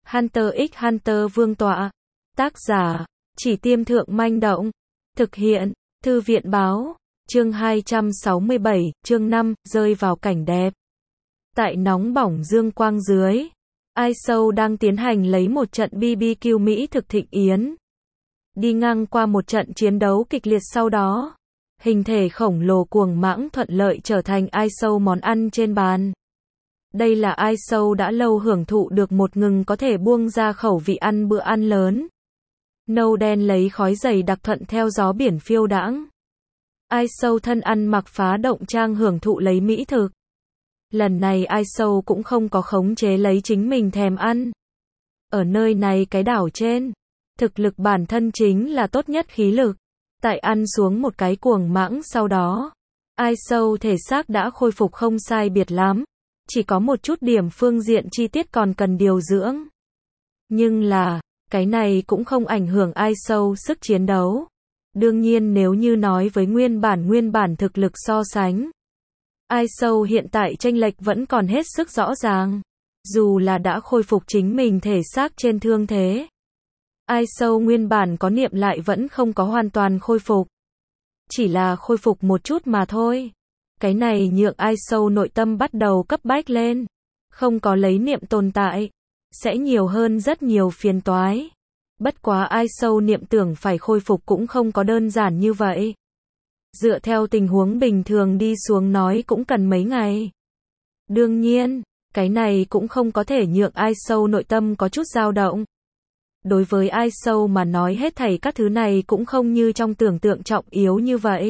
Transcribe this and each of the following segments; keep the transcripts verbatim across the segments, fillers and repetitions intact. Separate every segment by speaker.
Speaker 1: Hunter x Hunter Vương tọa. Tác giả, Chỉ Tiêm Thượng Manh Động. Thực hiện, Thư viện Báo. Chương hai trăm sáu mươi bảy, chương năm, rơi vào cảnh đẹp. Tại nóng bỏng dương quang dưới, i ét o đang tiến hành lấy một trận bê bê kiu Mỹ thực thịnh yến. Đi ngang qua một trận chiến đấu kịch liệt sau đó, hình thể khổng lồ cuồng mãng thuận lợi trở thành i ét o món ăn trên bàn. Đây là i ét o đã lâu hưởng thụ được một ngừng có thể buông ra khẩu vị ăn bữa ăn lớn. Nâu đen lấy khói dày đặc thuận theo gió biển phiêu đãng. i ét o thân ăn mặc phá động trang hưởng thụ lấy mỹ thực. Lần này i ét o cũng không có khống chế lấy chính mình thèm ăn. Ở nơi này cái đảo trên, thực lực bản thân chính là tốt nhất khí lực. Tại ăn xuống một cái cuồng mãng sau đó, i ét o thể xác đã khôi phục không sai biệt lắm. Chỉ có một chút điểm phương diện chi tiết còn cần điều dưỡng. Nhưng là, cái này cũng không ảnh hưởng i ét o sức chiến đấu. Đương nhiên nếu như nói với nguyên bản nguyên bản thực lực so sánh, i ét o hiện tại chênh lệch vẫn còn hết sức rõ ràng. Dù là đã khôi phục chính mình thể xác trên thương thế, i ét o nguyên bản có niệm lại vẫn không có hoàn toàn khôi phục. Chỉ là khôi phục một chút mà thôi. Cái này nhượng i ét o nội tâm bắt đầu cấp bách lên. Không có lấy niệm tồn tại, sẽ nhiều hơn rất nhiều phiền toái. Bất quá i ét o niệm tưởng phải khôi phục cũng không có đơn giản như vậy. Dựa theo tình huống bình thường đi xuống nói cũng cần mấy ngày. Đương nhiên, cái này cũng không có thể nhượng i ét o nội tâm có chút dao động. Đối với i ét o mà nói hết thảy các thứ này cũng không như trong tưởng tượng trọng yếu như vậy.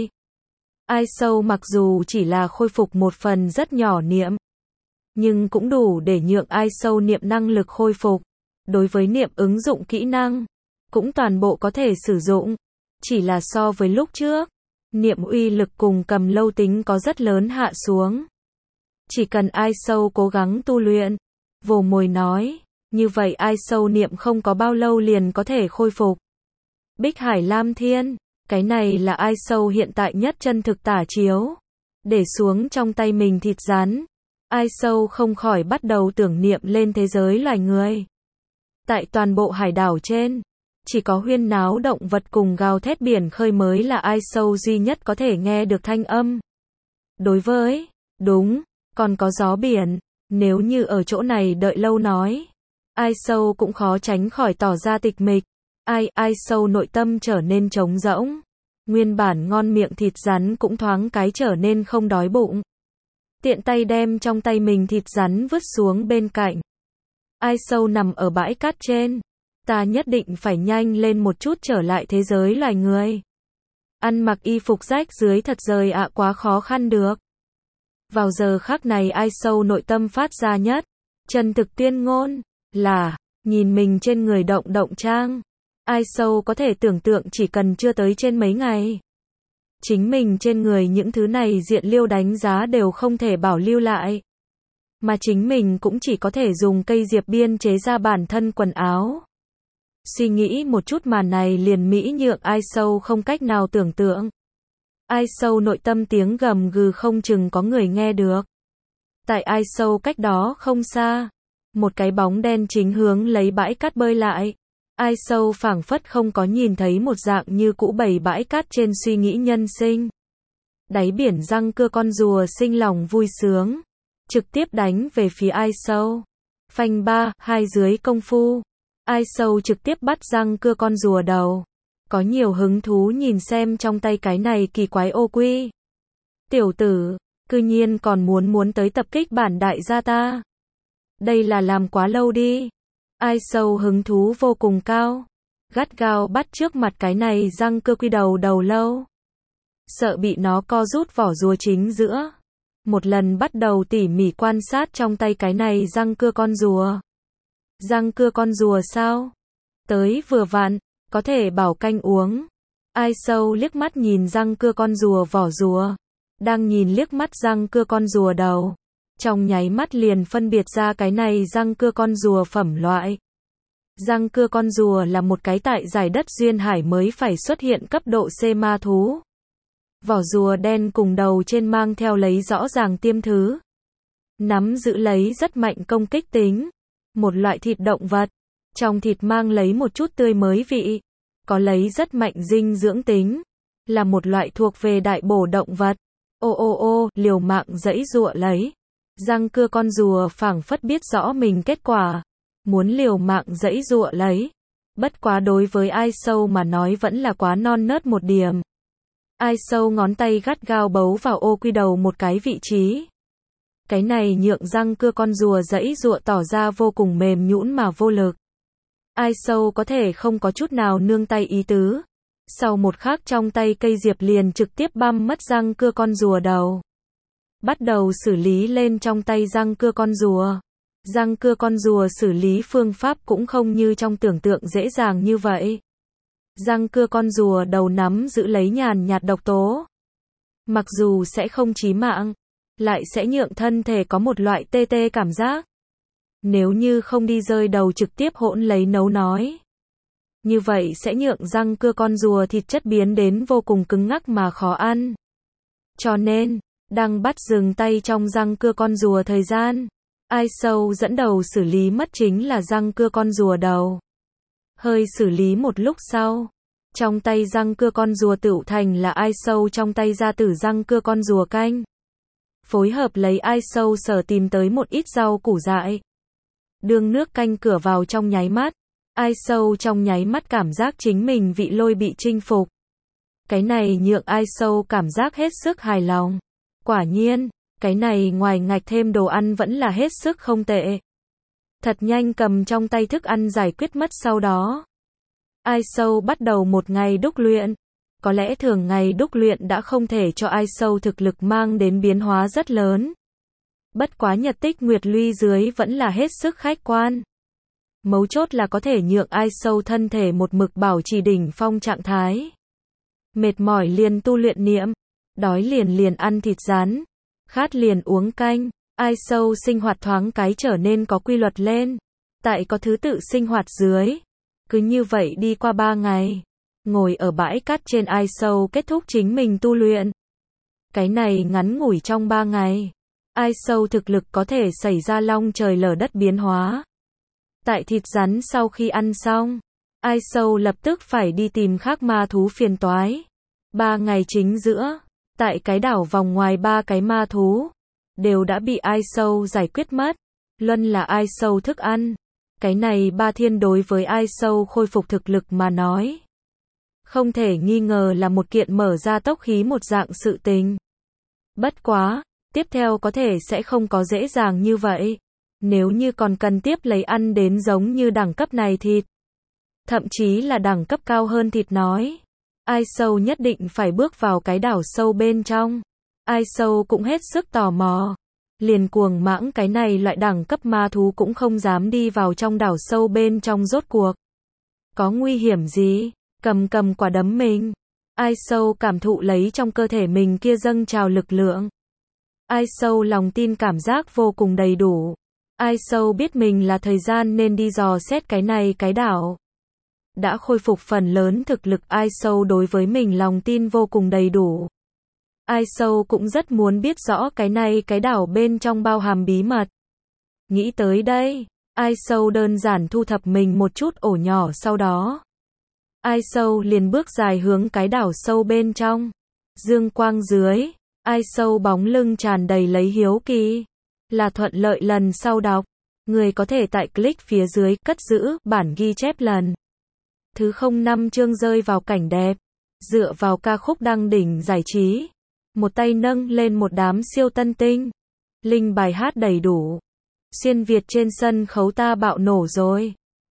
Speaker 1: i ét o mặc dù chỉ là khôi phục một phần rất nhỏ niệm, nhưng cũng đủ để nhượng i ét o niệm năng lực khôi phục. Đối với niệm ứng dụng kỹ năng, cũng toàn bộ có thể sử dụng. Chỉ là so với lúc trước, niệm uy lực cùng cầm lâu tính có rất lớn hạ xuống. Chỉ cần i ét o cố gắng tu luyện, Vồ Mồi nói, như vậy i ét o niệm không có bao lâu liền có thể khôi phục. Bích Hải Lam Thiên, cái này là i ét o hiện tại nhất chân thực tả chiếu. Để xuống trong tay mình thịt rắn, i ét o không khỏi bắt đầu tưởng niệm lên thế giới loài người. Tại toàn bộ hải đảo trên, chỉ có huyên náo động vật cùng gào thét biển khơi mới là i ét o duy nhất có thể nghe được thanh âm. Đối với, đúng, còn có gió biển, nếu như ở chỗ này đợi lâu nói, i ét o cũng khó tránh khỏi tỏ ra tịch mịch. I, i ét o nội tâm trở nên trống rỗng. Nguyên bản ngon miệng thịt rắn cũng thoáng cái trở nên không đói bụng. Tiện tay đem trong tay mình thịt rắn vứt xuống bên cạnh. i ét o nằm ở bãi cát trên. Ta nhất định phải nhanh lên một chút trở lại thế giới loài người. Ăn mặc y phục rách dưới thật rời ạ quá khó khăn được. Vào giờ khắc này i ét o nội tâm phát ra nhất chân thực tuyên ngôn là nhìn mình trên người động động trang. i ét o có thể tưởng tượng chỉ cần chưa tới trên mấy ngày, chính mình trên người những thứ này diện liêu đánh giá đều không thể bảo lưu lại. Mà chính mình cũng chỉ có thể dùng cây diệp biên chế ra bản thân quần áo. Suy nghĩ một chút màn này liền mỹ nhượng i ét o không cách nào tưởng tượng. i ét o nội tâm tiếng gầm gừ không chừng có người nghe được. Tại i ét o cách đó không xa, một cái bóng đen chính hướng lấy bãi cát bơi lại. i ét o phảng phất không có nhìn thấy một dạng như cũ bầy bãi cát trên suy nghĩ nhân sinh. Đáy biển răng cưa con rùa sinh lòng vui sướng, trực tiếp đánh về phía i ét o. Phanh ba, hai dưới công phu, i ét o trực tiếp bắt răng cưa con rùa đầu. Có nhiều hứng thú nhìn xem trong tay cái này kỳ quái ô quy. Tiểu tử, cư nhiên còn muốn muốn tới tập kích bản đại gia ta. Đây là làm quá lâu đi. i ét o hứng thú vô cùng cao, gắt gao bắt trước mặt cái này răng cưa quy đầu đầu lâu. Sợ bị nó co rút vỏ rùa chính giữa. Một lần bắt đầu tỉ mỉ quan sát trong tay cái này răng cưa con rùa. Răng cưa con rùa sao? Tới vừa vặn, có thể bảo canh uống. i ét o liếc mắt nhìn răng cưa con rùa vỏ rùa, đang nhìn liếc mắt răng cưa con rùa đầu. Trong nháy mắt liền phân biệt ra cái này răng cưa con rùa phẩm loại. Răng cưa con rùa là một cái tại giải đất duyên hải mới phải xuất hiện cấp độ C ma thú. Vỏ rùa đen cùng đầu trên mang theo lấy rõ ràng tiêm thứ. Nắm giữ lấy rất mạnh công kích tính. Một loại thịt động vật. Trong thịt mang lấy một chút tươi mới vị, có lấy rất mạnh dinh dưỡng tính, là một loại thuộc về đại bổ động vật. Ô ô ô, liều mạng giãy giụa lấy. Răng cưa con rùa phảng phất biết rõ mình kết quả, muốn liều mạng giãy giụa lấy. Bất quá đối với Ai Sâu mà nói vẫn là quá non nớt một điểm. Ai Sâu ngón tay gắt gao bấu vào ô quy đầu một cái vị trí. Cái này nhượng răng cưa con rùa giãy giụa tỏ ra vô cùng mềm nhũn mà vô lực. Ai Sâu có thể không có chút nào nương tay ý tứ. Sau một khắc trong tay cây diệp liền trực tiếp băm mất răng cưa con rùa đầu. Bắt đầu xử lý lên trong tay răng cưa con rùa. Răng cưa con rùa xử lý phương pháp cũng không như trong tưởng tượng dễ dàng như vậy. Răng cưa con rùa đầu nắm giữ lấy nhàn nhạt độc tố. Mặc dù sẽ không chí mạng, lại sẽ nhượng thân thể có một loại tê tê cảm giác. Nếu như không đi rơi đầu trực tiếp hỗn lấy nấu nói. Như vậy sẽ nhượng răng cưa con rùa thịt chất biến đến vô cùng cứng ngắc mà khó ăn. Cho nên, đang bắt dừng tay trong răng cưa con rùa thời gian, Ai Sâu dẫn đầu xử lý mất chính là răng cưa con rùa đầu. Hơi xử lý một lúc sau, trong tay răng cưa con rùa tựu thành là Ai Sâu trong tay ra tử răng cưa con rùa canh. Phối hợp lấy Ai Sâu sở tìm tới một ít rau củ dại. Đương nước canh cửa vào trong nháy mắt, Ai Sâu trong nháy mắt cảm giác chính mình vị lôi bị chinh phục. Cái này nhượng Ai Sâu cảm giác hết sức hài lòng. Quả nhiên, cái này ngoài ngạch thêm đồ ăn vẫn là hết sức không tệ. Thật nhanh cầm trong tay thức ăn giải quyết mất sau đó. Ai Sâu bắt đầu một ngày đúc luyện. Có lẽ thường ngày đúc luyện đã không thể cho Ai Sâu thực lực mang đến biến hóa rất lớn. Bất quá nhật tích nguyệt luy dưới vẫn là hết sức khách quan. Mấu chốt là có thể nhượng Ai Sâu thân thể một mực bảo trì đỉnh phong trạng thái. Mệt mỏi liền tu luyện niệm, đói liền liền ăn thịt rắn, khát liền uống canh. Ai Sâu sinh hoạt thoáng cái trở nên có quy luật lên. Tại có thứ tự sinh hoạt dưới. Cứ như vậy đi qua ba ngày. Ngồi ở bãi cát trên Ai Sâu kết thúc chính mình tu luyện. Cái này ngắn ngủi trong ba ngày. Ai Sâu thực lực có thể xảy ra long trời lở đất biến hóa. Tại thịt rắn sau khi ăn xong, Ai Sâu lập tức phải đi tìm khác ma thú phiền toái. Ba ngày chính giữa, tại cái đảo vòng ngoài ba cái ma thú, đều đã bị Ai Sâu giải quyết mất. Luân là Ai Sâu thức ăn. Cái này ba thiên đối với Ai Sâu khôi phục thực lực mà nói. Không thể nghi ngờ là một kiện mở ra tốc khí một dạng sự tình. Bất quá, tiếp theo có thể sẽ không có dễ dàng như vậy. Nếu như còn cần tiếp lấy ăn đến giống như đẳng cấp này thịt, thậm chí là đẳng cấp cao hơn thịt nói, Ai Sâu nhất định phải bước vào cái đảo sâu bên trong. Ai Sâu cũng hết sức tò mò. Liền cuồng mãng cái này loại đẳng cấp ma thú cũng không dám đi vào trong đảo sâu bên trong rốt cuộc. Có nguy hiểm gì? Cầm cầm quả đấm mình. Ai Sâu cảm thụ lấy trong cơ thể mình kia dâng trào lực lượng. Ai Sâu lòng tin cảm giác vô cùng đầy đủ. Ai Sâu biết mình là thời gian nên đi dò xét cái này cái đảo. Đã khôi phục phần lớn thực lực Ai Sâu đối với mình lòng tin vô cùng đầy đủ. Ai Sâu cũng rất muốn biết rõ cái này cái đảo bên trong bao hàm bí mật. Nghĩ tới đây, Ai Sâu đơn giản thu thập mình một chút ổ nhỏ sau đó. Ai Sâu liền bước dài hướng cái đảo sâu bên trong. Dương quang dưới, Ai Sâu bóng lưng tràn đầy lấy hiếu kỳ. Là thuận lợi lần sau đọc. Người có thể tại click phía dưới cất giữ bản ghi chép lần thứ không năm chương rơi vào cảnh đẹp. Dựa vào ca khúc đăng đỉnh giải trí. Một tay nâng lên một đám siêu tân tinh. Linh bài hát đầy đủ. Xuyên Việt trên sân khấu ta bạo nổ rồi.